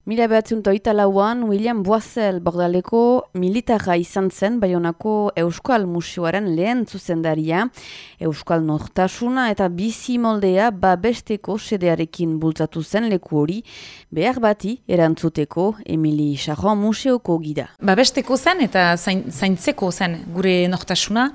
1924an William Boissel Bordaleko militarra izan zen Baionako Euskal Museoaren lehen zuzendaria, Euskal Nortasuna eta bizi moldea babesteko sedearekin bultzatu zen leku hori, behar bati erantzuteko Emili Charron museoko gida. Babesteko zen eta zaintzeko zen gure nortasuna,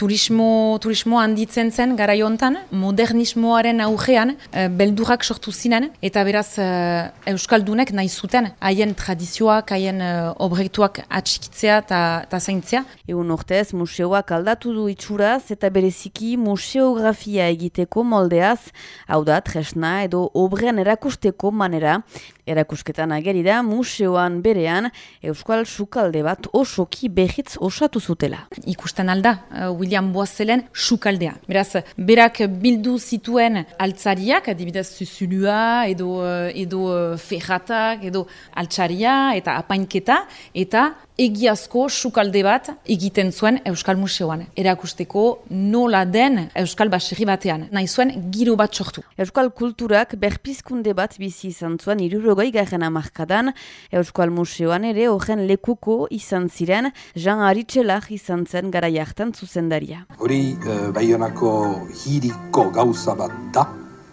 turismo handitzen zen garai hontan, modernismoaren augean beldurak sortu zinen eta beraz Euskaldunek nahi zuten haien tradizioak, haien objektuak atxikitzea eta zaintzea. Egun urtez, museoak aldatu du itxuraz eta bereziki museografia egiteko moldeaz, hau da tresna edo obrean erakusteko manera. Erakusketan ageri da museoan berean Euskal sukalde bat osoki behitz osatu zutela. Ikusten alda William Boisselen sukaldea. Beraz, berak bildu zituen altzariak, adibidez zuzulua edo ferratak edo altzaria eta apainketa eta egiazko sukalde bat egiten zuen Euskal Museoan. Erakusteko nola den Euskal baserri batean. Nahi zuen giro bat sortu. Euskal kulturak berpizkunde bat bizi izan zuen 60. hamarkadan. Euskal Museoan ere horren lekuko izan ziren Jean Aritxelak izan zen garai hartan zuzendaria. Hori Baionako hiriko gauza bat da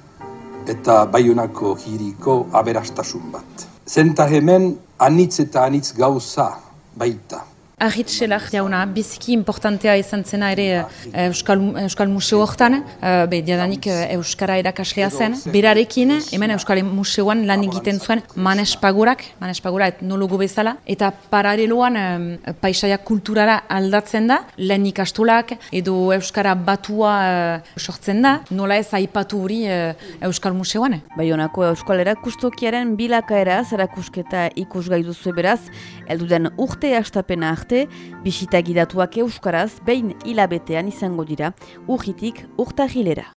eta Baionako hiriko aberastasun bat. Zenta hemen anitz eta anitz gauza baita. Aritxelak jauna, biziki importantea izan zena ere Euskal Museo hortan, diadanik Euskara erakaslea zen. Berarekin, hemen Euskal Museoan lan egiten zuen Manes Pagora etnologo bezala, eta paraleloan paisaia kulturara aldatzen da, lehen ikastolak edo Euskara batua sortzen da, nola ez aipatu hori Euskal Museoan. Baionako Euskal Erakustokiaren bilakaeraz erakusketa ikusgai duzu beraz, helduden urte hastapena arte, bisita gidatuak euskaraz behin hilabetean izango dira, urritik urtarrilera.